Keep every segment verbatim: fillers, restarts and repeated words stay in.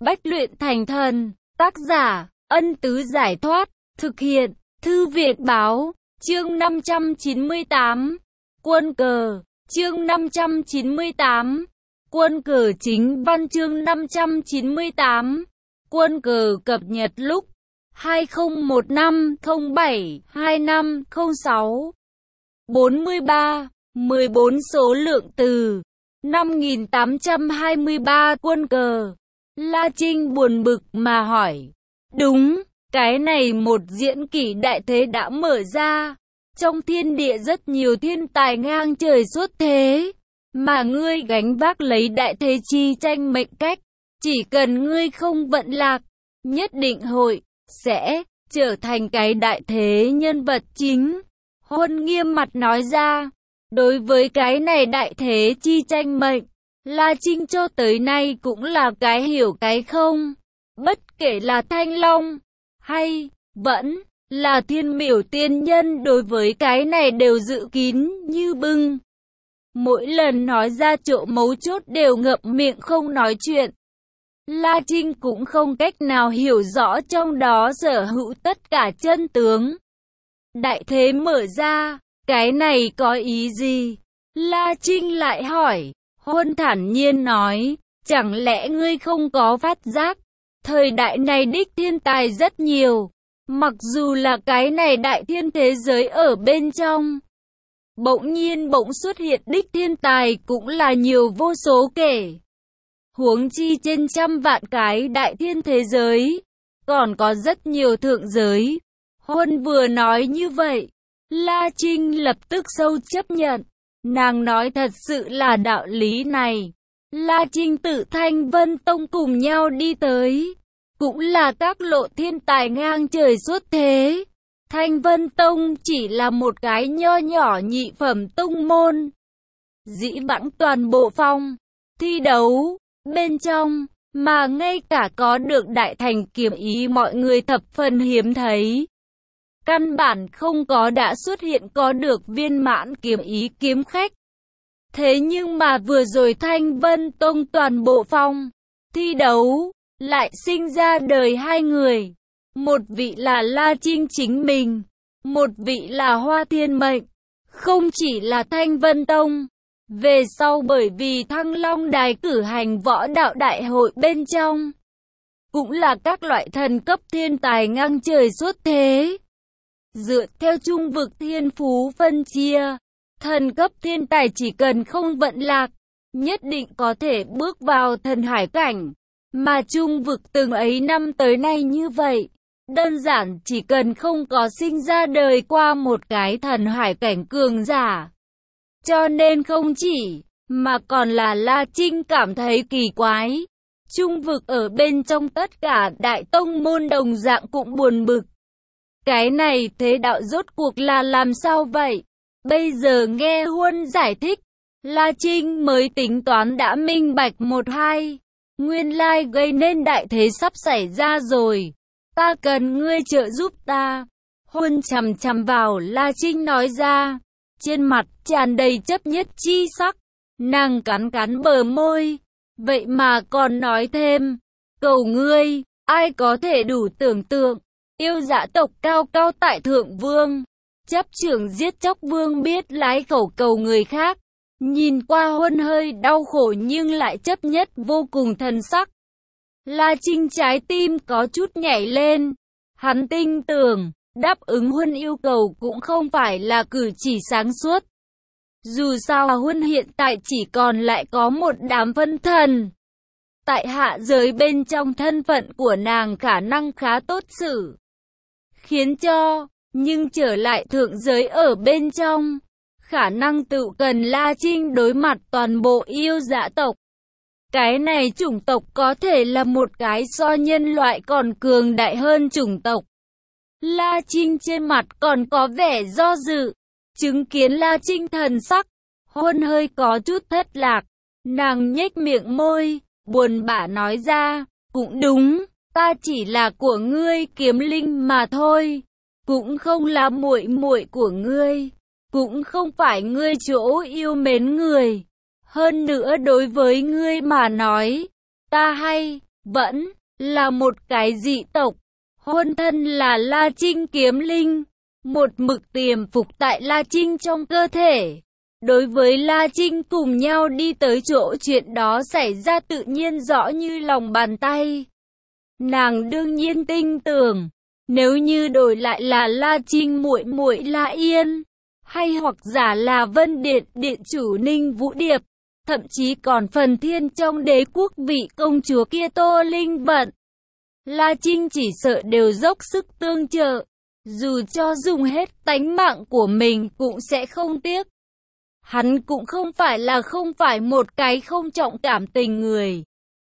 Bách luyện thành thần. Tác giả, Ân Tứ Giải Thoát. Thực hiện, Thư Việt Báo. Chương năm trăm chín mươi tám. Quân cờ. Chương năm trăm chín mươi tám. Quân cờ chính văn. Chương năm trăm chín mươi tám. Quân cờ cập nhật lúc hai không một năm không bảy hai năm không sáu. bốn mươi ba, mười bốn số lượng từ năm nghìn tám trăm hai mươi ba. Quân cờ. La Trinh buồn bực mà hỏi. Đúng, cái này một diễn kỷ đại thế đã mở ra. Trong thiên địa rất nhiều thiên tài ngang trời xuất thế. Mà ngươi gánh vác lấy đại thế chi tranh mệnh cách. Chỉ cần ngươi không vận lạc, nhất định hội, sẽ, trở thành cái đại thế nhân vật chính. Huân nghiêm mặt nói ra. Đối với cái này đại thế chi tranh mệnh, La Trinh cho tới nay cũng là cái hiểu cái không. Bất kể là Thanh Long, hay, vẫn, là Thiên Miểu tiên nhân đối với cái này đều dự kín như bưng. Mỗi lần nói ra chỗ mấu chốt đều ngậm miệng không nói chuyện. La Trinh cũng không cách nào hiểu rõ trong đó sở hữu tất cả chân tướng. Đại thế mở ra, cái này có ý gì? La Trinh lại hỏi. Huân thản nhiên nói, chẳng lẽ ngươi không có phát giác? Thời đại này đích thiên tài rất nhiều. Mặc dù là cái này đại thiên thế giới ở bên trong, bỗng nhiên bỗng xuất hiện đích thiên tài cũng là nhiều vô số kể. Huống chi trên trăm vạn cái đại thiên thế giới, còn có rất nhiều thượng giới. Huân vừa nói như vậy, La Trinh lập tức sâu chấp nhận. Nàng nói thật sự là đạo lý này. La Trinh tự Thanh Vân Tông cùng nhau đi tới, cũng là các lộ thiên tài ngang trời xuất thế. Thanh Vân Tông chỉ là một cái nho nhỏ nhị phẩm tông môn. Dĩ vãng toàn bộ phong thi đấu bên trong, mà ngay cả có được đại thành kiếm ý mọi người thập phần hiếm thấy. Căn bản không có đã xuất hiện có được viên mãn kiếm ý kiếm khách. Thế nhưng mà vừa rồi Thanh Vân Tông toàn bộ phong thi đấu, lại sinh ra đời hai người. Một vị là La Trinh chính mình, một vị là Hoa Thiên Mệnh. Không chỉ là Thanh Vân Tông, về sau bởi vì Thăng Long Đài cử hành võ đạo đại hội bên trong, cũng là các loại thần cấp thiên tài ngang trời xuất thế. Dựa theo trung vực thiên phú phân chia, thần cấp thiên tài chỉ cần không vận lạc, nhất định có thể bước vào thần hải cảnh. Mà trung vực từng ấy năm tới nay như vậy, đơn giản chỉ cần không có sinh ra đời qua một cái thần hải cảnh cường giả. Cho nên không chỉ, mà còn là La Trinh cảm thấy kỳ quái. Trung vực ở bên trong tất cả đại tông môn đồng dạng cũng buồn bực. Cái này thế đạo rốt cuộc là làm sao vậy? Bây giờ nghe Huân giải thích, La Trinh mới tính toán đã minh bạch một hai. Nguyên lai gây nên đại thế sắp xảy ra rồi. Ta cần ngươi trợ giúp ta. Huân chằm chằm vào La Trinh nói ra. Trên mặt tràn đầy chấp nhất chi sắc. Nàng cắn cắn bờ môi. Vậy mà còn nói thêm. Cầu ngươi, ai có thể đủ tưởng tượng. Yêu dã tộc cao cao tại thượng vương, chấp trưởng giết chóc vương biết lái khẩu cầu người khác. Nhìn qua Huân hơi đau khổ nhưng lại chấp nhất vô cùng thần sắc. La Trinh trái tim có chút nhảy lên. Hắn tin tưởng, đáp ứng Huân yêu cầu cũng không phải là cử chỉ sáng suốt. Dù sao Huân hiện tại chỉ còn lại có một đám phân thần. Tại hạ giới bên trong thân phận của nàng khả năng khá tốt xử. Khiến cho, nhưng trở lại thượng giới ở bên trong, khả năng tự cần La Trinh đối mặt toàn bộ yêu dã tộc. Cái này chủng tộc có thể là một cái so nhân loại còn cường đại hơn chủng tộc. La Trinh trên mặt còn có vẻ do dự, chứng kiến La Trinh thần sắc, Huân hơi có chút thất lạc. Nàng nhếch miệng môi, buồn bã nói ra, cũng đúng. Ta chỉ là của ngươi kiếm linh mà thôi, cũng không là muội muội của ngươi, cũng không phải ngươi chỗ yêu mến người. Hơn nữa đối với ngươi mà nói, ta hay, vẫn là một cái dị tộc. Huân thân là La Trinh kiếm linh, một mực tiềm phục tại La Trinh trong cơ thể. Đối với La Trinh cùng nhau đi tới chỗ chuyện đó xảy ra tự nhiên rõ như lòng bàn tay. Nàng đương nhiên tin tưởng, nếu như đổi lại là La Trinh muội muội La Yên, hay hoặc giả là Vân Điện điện chủ Ninh Vũ Điệp, thậm chí còn phần thiên trong đế quốc vị công chúa kia Tô Linh Vận, La Trinh chỉ sợ đều dốc sức tương trợ, dù cho dùng hết tánh mạng của mình cũng sẽ không tiếc. Hắn cũng không phải là không phải một cái không trọng cảm tình người,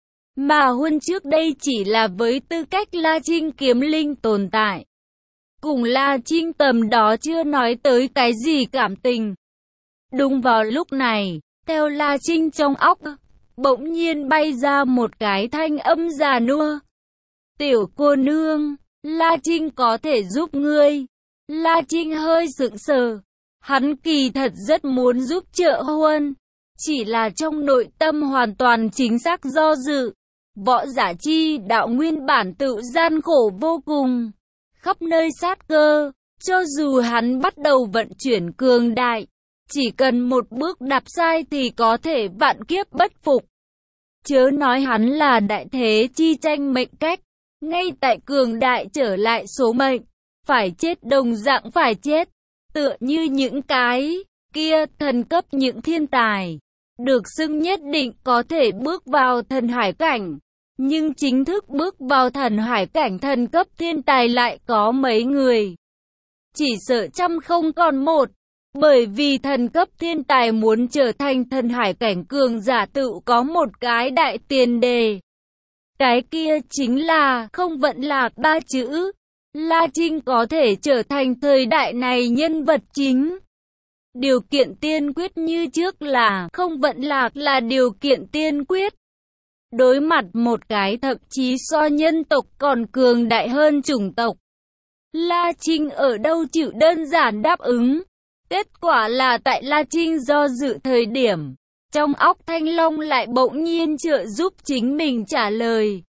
mà Huân trước đây chỉ là với tư cách La Trinh kiếm linh tồn tại. Cùng La Trinh tầm đó chưa nói tới cái gì cảm tình. Đúng vào lúc này, theo La Trinh trong óc, bỗng nhiên bay ra một cái thanh âm già nua. Tiểu cô nương, La Trinh có thể giúp ngươi. La Trinh hơi sững sờ. Hắn kỳ thật rất muốn giúp trợ Huân, chỉ là trong nội tâm hoàn toàn chính xác do dự. Võ giả chi đạo nguyên bản tự gian khổ vô cùng, khắp nơi sát cơ, cho dù hắn bắt đầu vận chuyển cường đại, chỉ cần một bước đạp sai thì có thể vạn kiếp bất phục. Chớ nói hắn là đại thế chi tranh mệnh cách, ngay tại cường đại trở lại số mệnh, phải chết đồng dạng phải chết, tựa như những cái kia thần cấp những thiên tài, được xưng nhất định có thể bước vào thần hải cảnh. Nhưng chính thức bước vào thần hải cảnh thần cấp thiên tài lại có mấy người. Chỉ sợ trăm không còn một. Bởi vì thần cấp thiên tài muốn trở thành thần hải cảnh cường giả tự có một cái đại tiền đề. Cái kia chính là không vận lạc ba chữ. La Trinh có thể trở thành thời đại này nhân vật chính. Điều kiện tiên quyết như trước là không vận lạc là điều kiện tiên quyết. Đối mặt một cái thậm chí so nhân tộc còn cường đại hơn chủng tộc, La Trinh ở đâu chịu đơn giản đáp ứng. Kết quả là tại La Trinh do dự thời điểm, trong óc Thanh Long lại bỗng nhiên trợ giúp chính mình trả lời.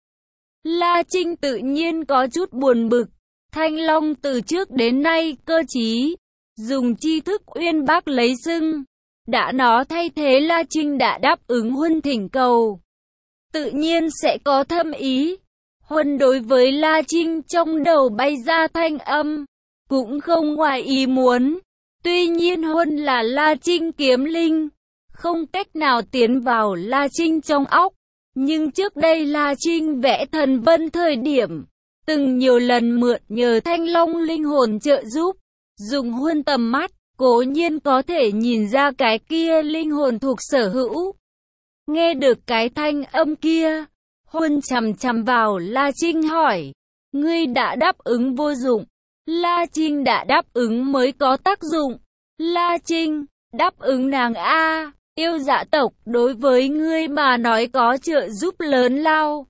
La Trinh tự nhiên có chút buồn bực. Thanh Long từ trước đến nay cơ trí, dùng tri thức uyên bác lấy xưng. Đã nó thay thế La Trinh đã đáp ứng Huân thỉnh cầu, tự nhiên sẽ có thâm ý. Huân đối với La Trinh trong đầu bay ra thanh âm, cũng không ngoài ý muốn. Tuy nhiên Huân là La Trinh kiếm linh, không cách nào tiến vào La Trinh trong óc. Nhưng trước đây La Trinh vẽ thần vân thời điểm, từng nhiều lần mượn nhờ Thanh Long linh hồn trợ giúp. Dùng Huân tầm mắt, cố nhiên có thể nhìn ra cái kia linh hồn thuộc sở hữu. Nghe được cái thanh âm kia, Huân chằm chằm vào La Trinh hỏi, ngươi đã đáp ứng vô dụng. La Trinh đã đáp ứng mới có tác dụng. La Trinh, đáp ứng nàng a, yêu dạ tộc đối với ngươi mà nói có trợ giúp lớn lao.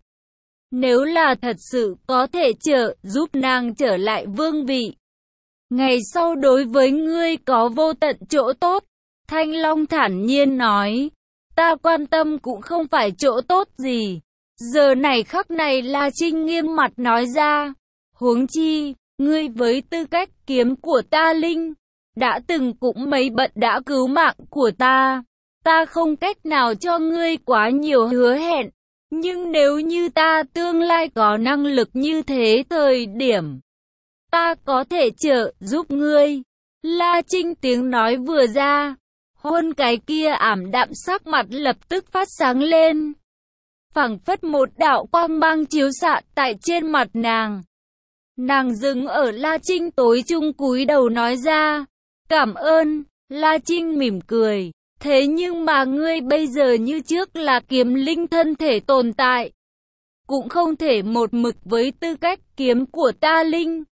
Nếu là thật sự có thể trợ giúp nàng trở lại vương vị, ngày sau đối với ngươi có vô tận chỗ tốt. Thanh Long thản nhiên nói, ta quan tâm cũng không phải chỗ tốt gì. Giờ này khắc này La Trinh nghiêm mặt nói ra, huống chi, ngươi với tư cách kiếm của ta linh, đã từng cũng mấy bận đã cứu mạng của ta. Ta không cách nào cho ngươi quá nhiều hứa hẹn, nhưng nếu như ta tương lai có năng lực như thế thời điểm, ta có thể trợ giúp ngươi. La Trinh tiếng nói vừa ra, Huân cái kia ảm đạm sắc mặt lập tức phát sáng lên. Phảng phất một đạo quang mang chiếu xạ tại trên mặt nàng. Nàng dừng ở La Trinh tối trung cúi đầu nói ra, cảm ơn. La Trinh mỉm cười, thế nhưng mà ngươi bây giờ như trước là kiếm linh thân thể tồn tại, cũng không thể một mực với tư cách kiếm của ta linh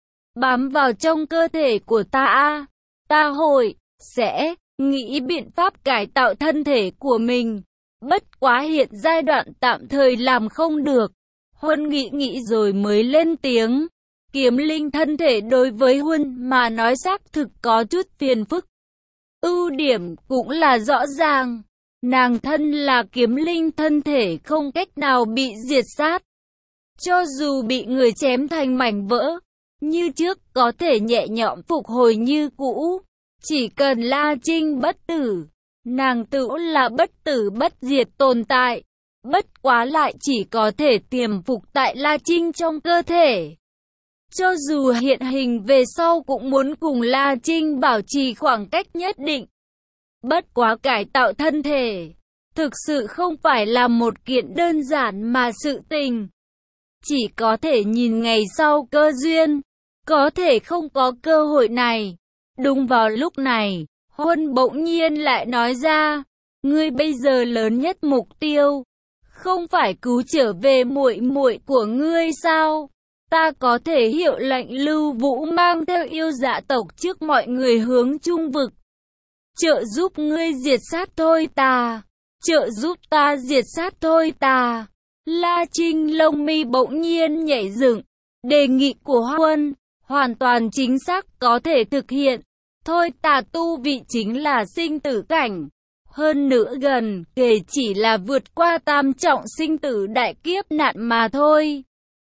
bám vào trong cơ thể của ta a. Ta hội sẽ nghĩ biện pháp cải tạo thân thể của mình, bất quá hiện giai đoạn tạm thời làm không được. Huân nghĩ nghĩ rồi mới lên tiếng, kiếm linh thân thể đối với Huân mà nói xác thực có chút phiền phức. Ưu điểm cũng là rõ ràng, Nàng thân là kiếm linh, thân thể không cách nào bị diệt sát. Cho dù bị người chém thành mảnh vỡ, như trước có thể nhẹ nhõm phục hồi như cũ. Chỉ cần La Trinh bất tử, nàng tự là bất tử bất diệt tồn tại. Bất quá lại chỉ có thể tiềm phục tại La Trinh trong cơ thể. Cho dù hiện hình về sau cũng muốn cùng La Trinh bảo trì khoảng cách nhất định. Bất quá cải tạo thân thể, thực sự không phải là một kiện đơn giản mà sự tình. Chỉ có thể nhìn ngày sau cơ duyên, có thể không có cơ hội này. Đúng vào lúc này, Huân bỗng nhiên lại nói ra, ngươi bây giờ lớn nhất mục tiêu, không phải cứu trở về muội muội của ngươi sao? Ta có thể hiệu lệnh Lưu Vũ mang theo yêu dạ tộc trước mọi người hướng Trung vực. Trợ giúp ngươi diệt sát Thôi Tà. Trợ giúp ta diệt sát Thôi Tà. La Trinh lông mi bỗng nhiên nhảy dựng. Đề nghị của Huân hoàn toàn chính xác, có thể thực hiện. Thôi Tà tu vị chính là sinh tử cảnh. Hơn nữa gần kể chỉ là vượt qua tam trọng sinh tử đại kiếp nạn mà thôi.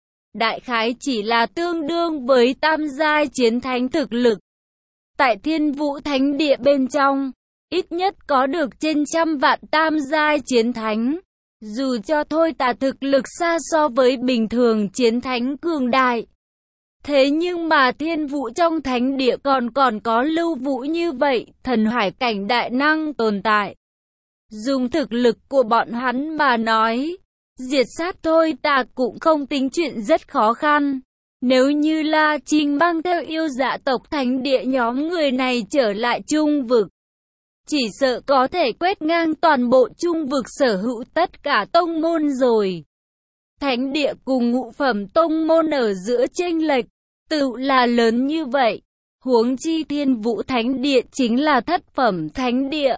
Đại khái chỉ là tương đương với tam giai chiến thánh thực lực. Tại Thiên Vũ Thánh Địa bên trong, ít nhất có được trên trăm vạn tam giai chiến thánh. Dù cho Thôi Tà thực lực xa so với bình thường chiến thánh cường đại. Thế nhưng mà Thiên Vũ trong Thánh Địa còn còn có Lưu Vũ như vậy, thần hải cảnh đại năng tồn tại. Dùng thực lực của bọn hắn mà nói, diệt sát Thôi Tà cũng không tính chuyện rất khó khăn. Nếu như La Trinh mang theo yêu dạ tộc Thánh Địa nhóm người này trở lại Trung vực, chỉ sợ có thể quét ngang toàn bộ Trung vực sở hữu tất cả tông môn rồi. Thánh Địa cùng ngũ phẩm tông môn ở giữa chênh lệch, tự là lớn như vậy. Huống chi Thiên Vũ Thánh Địa chính là thất phẩm Thánh Địa.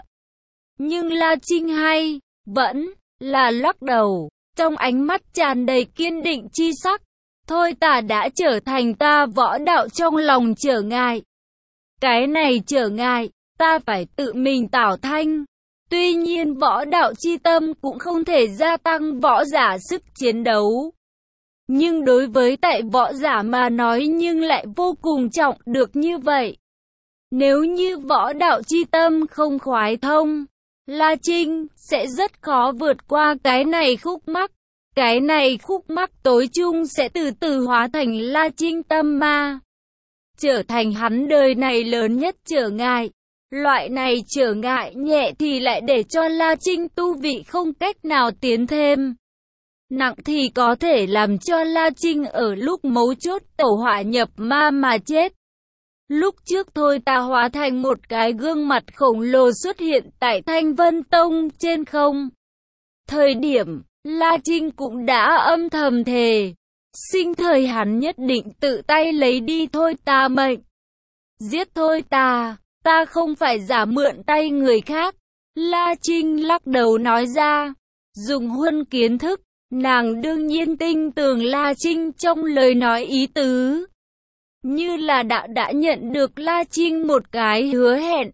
Nhưng La Trinh hay, vẫn là lắc đầu, trong ánh mắt tràn đầy kiên định chi sắc. Thôi Tà đã trở thành ta võ đạo trong lòng trở ngại. Cái này trở ngại, ta phải tự mình tạo thanh. Tuy nhiên võ đạo chi tâm cũng không thể gia tăng võ giả sức chiến đấu. Nhưng đối với tại võ giả mà nói nhưng lại vô cùng trọng được như vậy. Nếu như võ đạo chi tâm không khoái thông, La Trinh sẽ rất khó vượt qua cái này khúc mắc. Cái này khúc mắc tối chung sẽ từ từ hóa thành La Trinh tâm ma. Trở thành hắn đời này lớn nhất trở ngại. Loại này trở ngại nhẹ thì lại để cho La Trinh tu vị không cách nào tiến thêm. Nặng thì có thể làm cho La Trinh ở lúc mấu chốt tẩu hỏa nhập ma mà chết. Lúc trước Thôi Tà hóa thành một cái gương mặt khổng lồ xuất hiện tại Thanh Vân Tông trên không. Thời điểm, La Trinh cũng đã âm thầm thề. Sinh thời hắn nhất định tự tay lấy đi Thôi Tà mệnh. Giết Thôi Tà, ta không phải giả mượn tay người khác. La Trinh lắc đầu nói ra. Dùng Huân kiến thức, nàng đương nhiên tin tưởng La Trinh trong lời nói ý tứ. Như là đã đã nhận được La Trinh một cái hứa hẹn.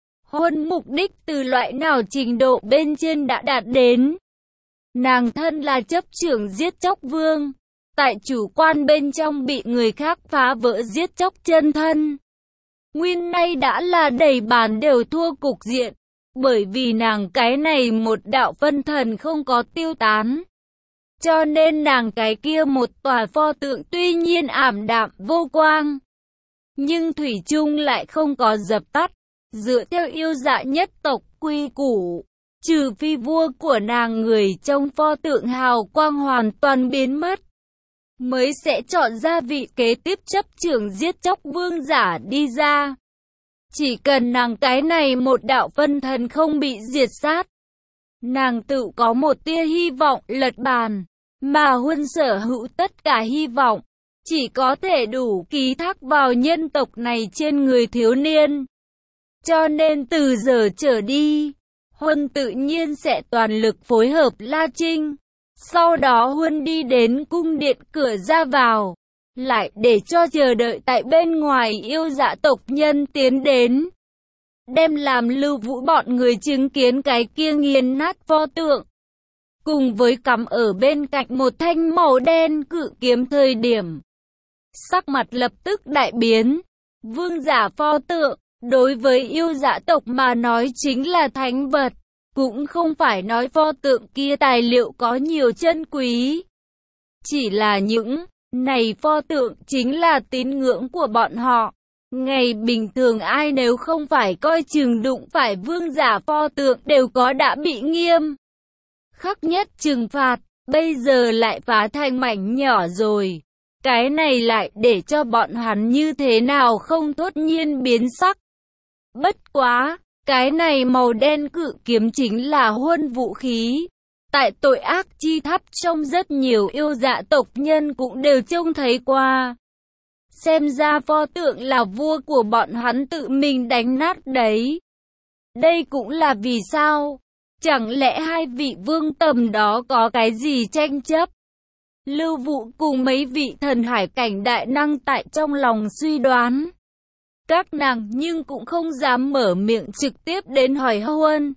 Huân mục đích từ loại nào trình độ bên trên đã đạt đến. Nàng thân là chấp trưởng giết chóc vương. Tại chủ quan bên trong bị người khác phá vỡ giết chóc chân thân. Nguyên nay đã là đầy bàn đều thua cục diện. Bởi vì nàng cái này một đạo phân thần không có tiêu tán. Cho nên nàng cái kia một tòa pho tượng tuy nhiên ảm đạm vô quang. Nhưng thủy chung lại không có dập tắt. Dựa theo yêu dạ nhất tộc quy củ. Trừ phi vua của nàng người trong pho tượng hào quang hoàn toàn biến mất. Mới sẽ chọn ra vị kế tiếp chấp trưởng giết chóc vương giả đi ra. Chỉ cần nàng cái này một đạo phân thần không bị diệt sát. Nàng tự có một tia hy vọng lật bàn. Mà Huân sở hữu tất cả hy vọng. Chỉ có thể đủ ký thác vào nhân tộc này trên người thiếu niên. Cho nên từ giờ trở đi, Huân tự nhiên sẽ toàn lực phối hợp La Trinh. Sau đó Huân đi đến cung điện cửa ra vào. Lại để cho chờ đợi tại bên ngoài yêu dạ tộc nhân tiến đến. đem làm Lưu Vũ bọn người chứng kiến cái kia nghiền nát pho tượng. Cùng với cắm ở bên cạnh một thanh màu đen cự kiếm thời điểm. Sắc mặt lập tức đại biến. Vương giả pho tượng, đối với yêu dã tộc mà nói chính là thánh vật. Cũng không phải nói pho tượng kia tài liệu có nhiều chân quý. Chỉ là những này pho tượng chính là tín ngưỡng của bọn họ. Ngày bình thường ai nếu không phải coi chừng đụng phải vương giả pho tượng đều có đã bị nghiêm khắc nhất trừng phạt, bây giờ lại phá thành mảnh nhỏ rồi. Cái này lại để cho bọn hắn như thế nào không thốt nhiên biến sắc. Bất quá, cái này màu đen cự kiếm chính là huân vũ khí. Tại tội ác chi tháp trong rất nhiều yêu dạ tộc nhân cũng đều trông thấy qua. Xem ra pho tượng là vua của bọn hắn tự mình đánh nát đấy. Đây cũng là vì sao? Chẳng lẽ hai vị vương tầm đó có cái gì tranh chấp? Lưu Vũ cùng mấy vị thần hải cảnh đại năng tại trong lòng suy đoán. Các nàng nhưng cũng không dám mở miệng trực tiếp đến hỏi Huân.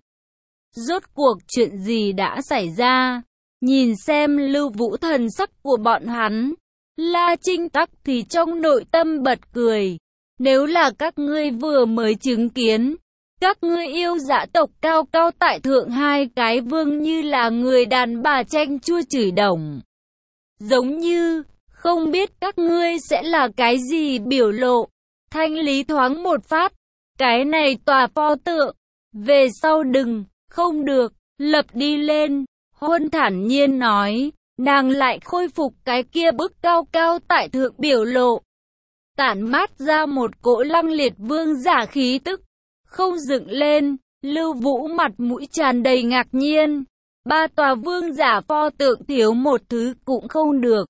Rốt cuộc chuyện gì đã xảy ra? Nhìn xem Lưu Vũ thần sắc của bọn hắn. La Trinh Tắc thì trong nội tâm bật cười. Nếu là các ngươi vừa mới chứng kiến, các ngươi yêu dã tộc cao cao tại thượng hai cái vương như là người đàn bà tranh chua chửi đồng. Giống như, không biết các ngươi sẽ là cái gì biểu lộ. Thanh lý thoáng một phát, cái này tòa pho tượng, về sau đừng, không được, lập đi lên. Huân thản nhiên nói, nàng lại khôi phục cái kia bức cao cao tại thượng biểu lộ. Tản mát ra một cỗ lăng liệt vương giả khí tức, không dựng lên. Lưu Vũ mặt mũi tràn đầy ngạc nhiên. Ba tòa vương giả pho tượng thiếu một thứ cũng không được.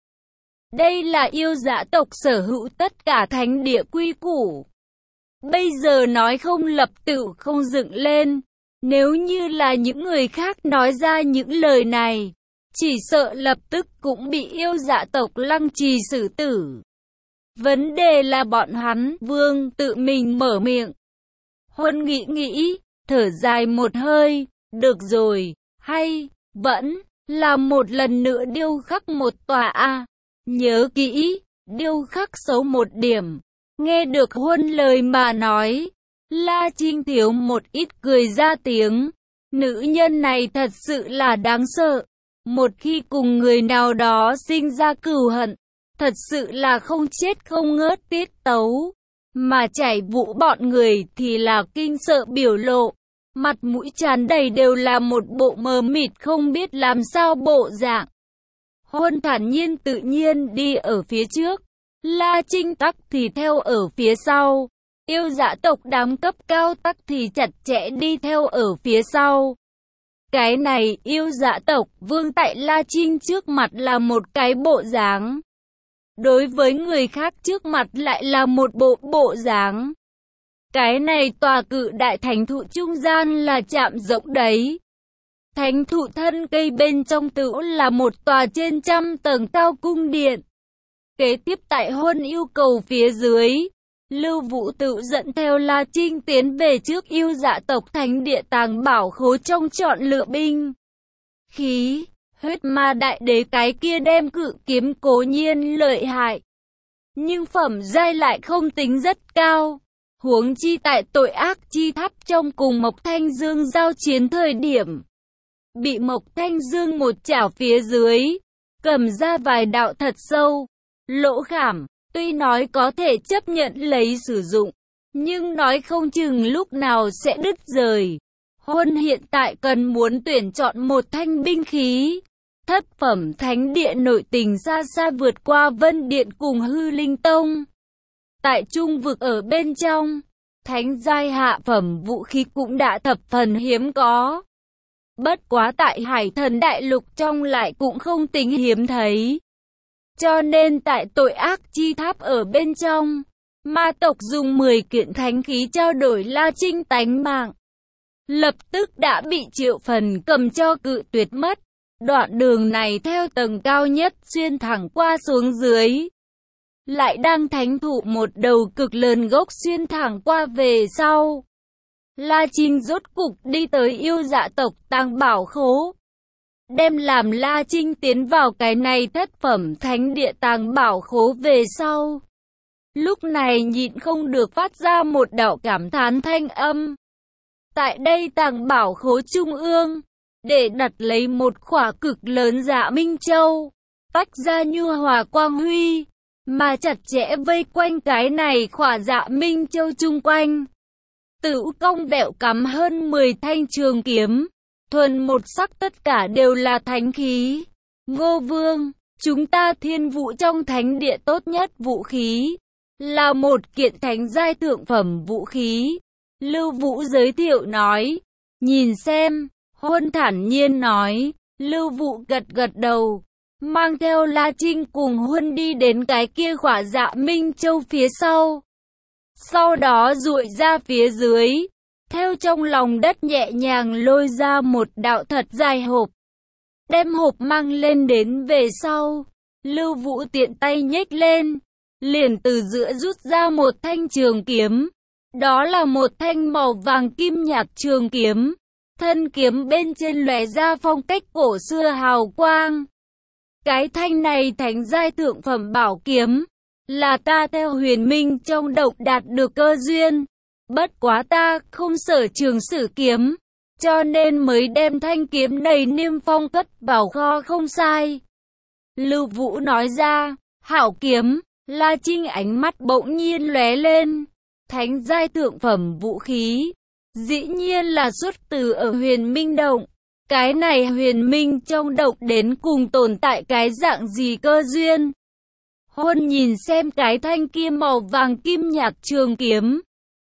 Đây là yêu dã tộc sở hữu tất cả thánh địa quy củ. Bây giờ nói không lập tự không dựng lên. Nếu như là những người khác nói ra những lời này, chỉ sợ lập tức cũng bị yêu dã tộc lăng trì xử tử. Vấn đề là bọn hắn vương tự mình mở miệng. Huân nghĩ nghĩ, thở dài một hơi, được rồi, hay, vẫn, là một lần nữa điêu khắc một tòa A. Nhớ kỹ, điêu khắc xấu một điểm. Nghe được Huân lời mà nói, La Trinh thiếu một ít cười ra tiếng. Nữ nhân này thật sự là đáng sợ. Một khi cùng người nào đó sinh ra cừu hận, thật sự là không chết không ngớt tiết tấu. Mà chảy vũ bọn người thì là kinh sợ biểu lộ. Mặt mũi tràn đầy đều là một bộ mờ mịt không biết làm sao bộ dạng. Huân thản nhiên tự nhiên đi ở phía trước. La Trinh Tắc thì theo ở phía sau. Yêu dã tộc đám cấp cao Tắc thì chặt chẽ đi theo ở phía sau. Cái này yêu dã tộc vương tại La Trinh trước mặt là một cái bộ dáng. Đối với người khác trước mặt lại là một bộ bộ dáng. Cái này tòa cự đại thánh thụ trung gian là chạm rỗng đấy. Thánh thụ thân cây bên trong tựu là một tòa trên trăm tầng cao cung điện. Kế tiếp tại Huân yêu cầu phía dưới, Lưu Vũ tự dẫn theo La Trinh tiến về trước yêu dạ tộc thánh địa tàng bảo khố trong chọn lựa binh khí. Huyết ma đại đế cái kia đem cự kiếm cố nhiên lợi hại, nhưng phẩm giai lại không tính rất cao. Huống chi tại tội ác chi tháp trong cùng Mộc Thanh Dương giao chiến thời điểm, bị Mộc Thanh Dương một chảo phía dưới, cầm ra vài đạo thật sâu, lỗ khảm. Tuy nói có thể chấp nhận lấy sử dụng, nhưng nói không chừng lúc nào sẽ đứt rời. Huân hiện tại cần muốn tuyển chọn một thanh binh khí. Thất phẩm thánh địa nội tình xa xa vượt qua Vân Điện cùng Hư Linh Tông. Tại trung vực ở bên trong, thánh giai hạ phẩm vũ khí cũng đã thập phần hiếm có. Bất quá tại Hải Thần Đại Lục trong lại cũng không tính hiếm thấy. Cho nên tại tội ác chi tháp ở bên trong, ma tộc dùng mười kiện thánh khí trao đổi La Trinh tánh mạng. Lập tức đã bị Triệu Phần cầm cho cự tuyệt mất. Đoạn đường này theo tầng cao nhất xuyên thẳng qua xuống dưới. Lại đang thánh thụ một đầu cực lớn gốc xuyên thẳng qua về sau. La Trinh rốt cục đi tới yêu dạ tộc tàng bảo khố. Đem làm La Trinh tiến vào cái này thất phẩm thánh địa tàng bảo khố về sau. Lúc này nhịn không được phát ra một đạo cảm thán thanh âm. Tại đây tàng bảo khố trung ương, để đặt lấy một khỏa cực lớn Dạ Minh Châu, tách ra như hòa quang huy, mà chặt chẽ vây quanh cái này khỏa Dạ Minh Châu chung quanh. Tử cong vẹo cắm hơn mười thanh trường kiếm, thuần một sắc tất cả đều là thánh khí. Ngô Vương, chúng ta thiên vũ trong thánh địa tốt nhất vũ khí, là một kiện thánh giai thượng phẩm vũ khí. Lưu Vũ giới thiệu nói, nhìn xem, Huân thản nhiên nói. Lưu Vũ gật gật đầu, mang theo La Trinh cùng Huân đi đến cái kia khỏa Dạ Minh Châu phía sau. Sau đó duỗi ra phía dưới, theo trong lòng đất nhẹ nhàng lôi ra một đạo thật dài hộp. Đem hộp mang lên đến về sau, Lưu Vũ tiện tay nhếch lên, liền từ giữa rút ra một thanh trường kiếm. Đó là một thanh màu vàng kim nhạt trường kiếm. Thân kiếm bên trên lóe ra phong cách cổ xưa hào quang. Cái thanh này thánh giai thượng phẩm bảo kiếm, là ta theo huyền minh trong độc đạt được cơ duyên. Bất quá ta không sở trường sử kiếm, cho nên mới đem thanh kiếm này niêm phong cất vào kho không sai. Lưu Vũ nói ra, hảo kiếm. La Trinh ánh mắt bỗng nhiên lóe lên. Thánh giai thượng phẩm vũ khí, dĩ nhiên là xuất từ ở huyền minh động. Cái này huyền minh trong động đến cùng tồn tại cái dạng gì cơ duyên? Huân nhìn xem cái thanh kia màu vàng kim nhạt trường kiếm.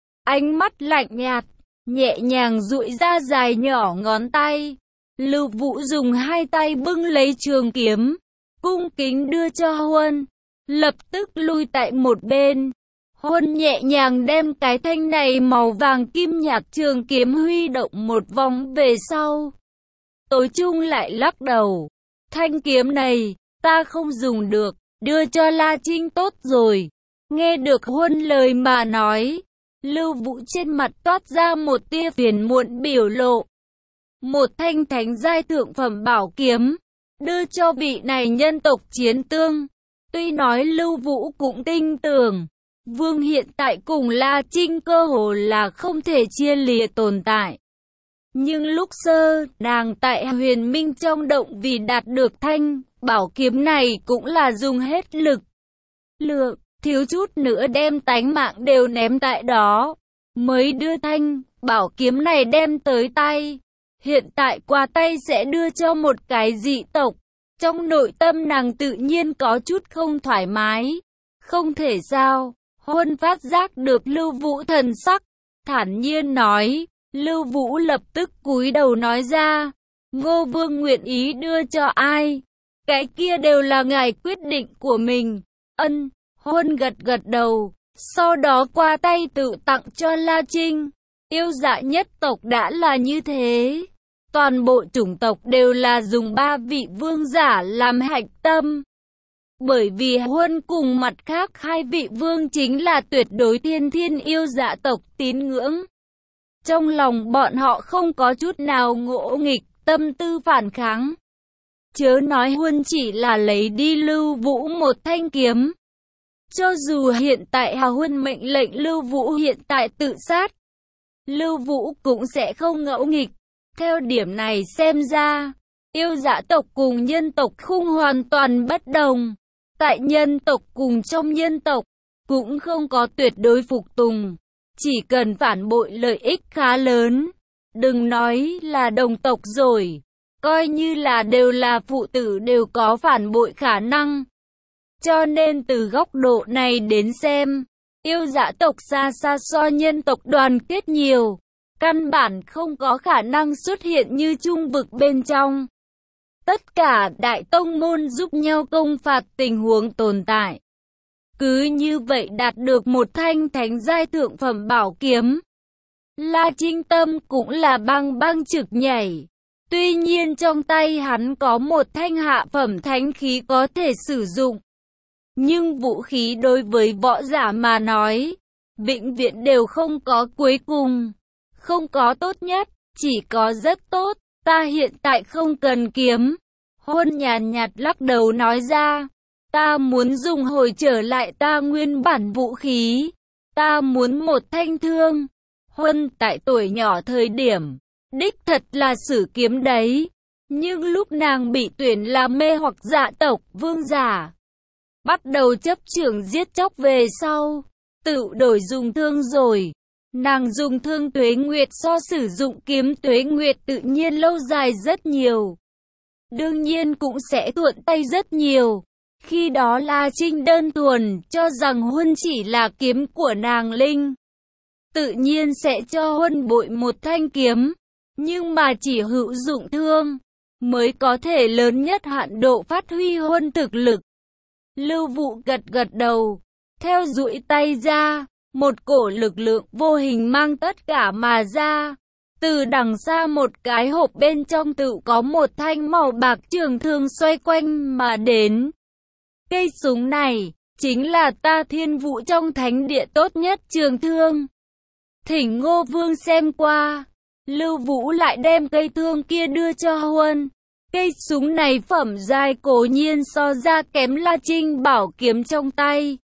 Ánh mắt lạnh nhạt, nhẹ nhàng duỗi ra dài nhỏ ngón tay. Lưu Vũ dùng hai tay bưng lấy trường kiếm, cung kính đưa cho Huân, lập tức lui tại một bên. Huân nhẹ nhàng đem cái thanh này màu vàng kim nhạt trường kiếm huy động một vòng về sau. Tối trung lại lắc đầu. Thanh kiếm này, ta không dùng được, đưa cho La Trinh tốt rồi. Nghe được Huân lời mà nói, Lưu Vũ trên mặt toát ra một tia phiền muộn biểu lộ. Một thanh thánh giai thượng phẩm bảo kiếm, đưa cho vị này nhân tộc chiến tương. Tuy nói Lưu Vũ cũng tin tưởng, Vương hiện tại cùng La Trinh cơ hồ là không thể chia lìa tồn tại. Nhưng lúc sơ, nàng tại huyền minh trong động vì đạt được thanh bảo kiếm này cũng là dùng hết lực lượng, thiếu chút nữa đem tánh mạng đều ném tại đó, mới đưa thanh bảo kiếm này đem tới tay. Hiện tại qua tay sẽ đưa cho một cái dị tộc. Trong nội tâm nàng tự nhiên có chút không thoải mái. Không thể sao? Huân phát giác được Lưu Vũ thần sắc, thản nhiên nói. Lưu Vũ lập tức cúi đầu nói ra, Ngô Vương nguyện ý đưa cho ai, cái kia đều là ngài quyết định của mình. Ân. Huân gật gật đầu, sau đó qua tay tự tặng cho La Trinh. Yêu dạ nhất tộc đã là như thế, toàn bộ chủng tộc đều là dùng ba vị vương giả làm hạch tâm. Bởi vì Huân cùng mặt khác hai vị vương chính là tuyệt đối thiên thiên yêu dạ tộc tín ngưỡng. Trong lòng bọn họ không có chút nào ngỗ nghịch, tâm tư phản kháng. Chớ nói Huân chỉ là lấy đi Lưu Vũ một thanh kiếm. Cho dù hiện tại Hà Huân mệnh lệnh Lưu Vũ hiện tại tự sát, Lưu Vũ cũng sẽ không ngẫu nghịch. Theo điểm này xem ra, yêu dạ tộc cùng nhân tộc không hoàn toàn bất đồng. Tại nhân tộc cùng trong nhân tộc, cũng không có tuyệt đối phục tùng. Chỉ cần phản bội lợi ích khá lớn, đừng nói là đồng tộc rồi, coi như là đều là phụ tử đều có phản bội khả năng. Cho nên từ góc độ này đến xem, yêu dạ tộc xa xa so nhân tộc đoàn kết nhiều, căn bản không có khả năng xuất hiện như trung vực bên trong. Tất cả đại tông môn giúp nhau công phạt tình huống tồn tại. Cứ như vậy đạt được một thanh thánh giai thượng phẩm bảo kiếm. La Trinh tâm cũng là băng băng trực nhảy. Tuy nhiên trong tay hắn có một thanh hạ phẩm thánh khí có thể sử dụng. Nhưng vũ khí đối với võ giả mà nói, vĩnh viễn đều không có cuối cùng. không có tốt nhất, chỉ có rất tốt, ta hiện tại không cần kiếm. Huân nhàn nhạt lắc đầu nói ra, ta muốn dùng hồi trở lại ta nguyên bản vũ khí, ta muốn một thanh thương. Huân tại tuổi nhỏ thời điểm, đích thật là sử kiếm đấy, nhưng lúc nàng bị tuyển làm mê hoặc dạ tộc vương giả, bắt đầu chấp trưởng giết chóc về sau, tự đổi dùng thương rồi. Nàng dùng thương tuế nguyệt so sử dụng kiếm tuế nguyệt tự nhiên lâu dài rất nhiều. Đương nhiên cũng sẽ thuận tay rất nhiều. Khi đó La Trinh đơn thuần cho rằng Huân chỉ là kiếm của nàng Linh, tự nhiên sẽ cho Huân bội một thanh kiếm, nhưng mà chỉ hữu dụng thương mới có thể lớn nhất hạn độ phát huy Huân thực lực. Lưu Vụ gật gật đầu, theo duỗi tay ra, một cổ lực lượng vô hình mang tất cả mà ra. Từ đằng xa một cái hộp bên trong tự có một thanh màu bạc trường thương xoay quanh mà đến. Cây súng này chính là ta Thiên Vũ trong thánh địa tốt nhất trường thương. Thỉnh Ngô Vương xem qua. Lưu Vũ lại đem cây thương kia đưa cho Huân. Cây súng này phẩm giai cố nhiên so ra kém La Trinh bảo kiếm trong tay.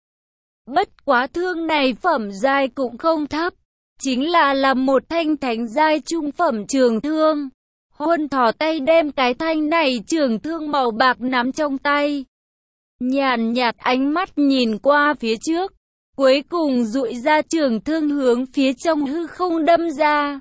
Bất quá thương này phẩm giai cũng không thấp, chính là là một thanh thánh giai trung phẩm trường thương. Huân thò tay đem cái thanh này trường thương màu bạc nắm trong tay, nhàn nhạt ánh mắt nhìn qua phía trước, cuối cùng duỗi ra trường thương hướng phía trong hư không đâm ra.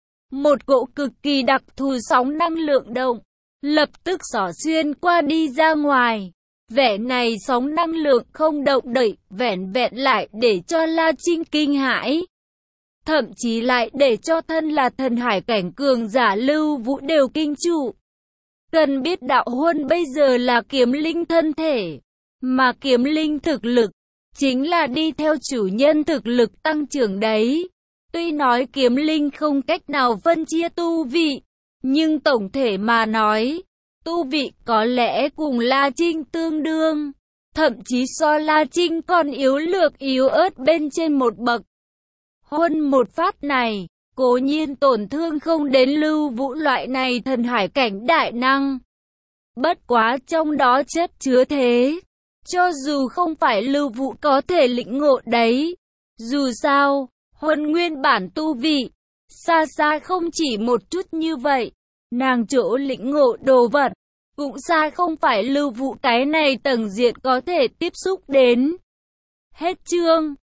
Một cỗ cực kỳ đặc thù sóng năng lượng động, lập tức xỏ xuyên qua đi ra ngoài. Vẻ này sóng năng lượng không động đậy, vẻn vẹn lại để cho La Trinh kinh hãi. Thậm chí lại để cho thân là thần hải cảnh cường giả Lưu Vũ đều kinh trụ. Cần biết đạo Huân bây giờ là kiếm linh thân thể, mà kiếm linh thực lực chính là đi theo chủ nhân thực lực tăng trưởng đấy. Tuy nói kiếm linh không cách nào phân chia tu vị, nhưng tổng thể mà nói, tu vị có lẽ cùng La Trinh tương đương, thậm chí so La Trinh còn yếu lược yếu ớt bên trên một bậc. Huân một phát này, cố nhiên tổn thương không đến Lưu Vũ loại này thần hải cảnh đại năng. Bất quá trong đó chất chứa thế, cho dù không phải Lưu Vũ có thể lĩnh ngộ đấy. Dù sao, Huân nguyên bản tu vị, xa xa không chỉ một chút như vậy, nàng chỗ lĩnh ngộ đồ vật, cũng xa không phải Lưu Vũ cái này tầng diện có thể tiếp xúc đến. Hết chương.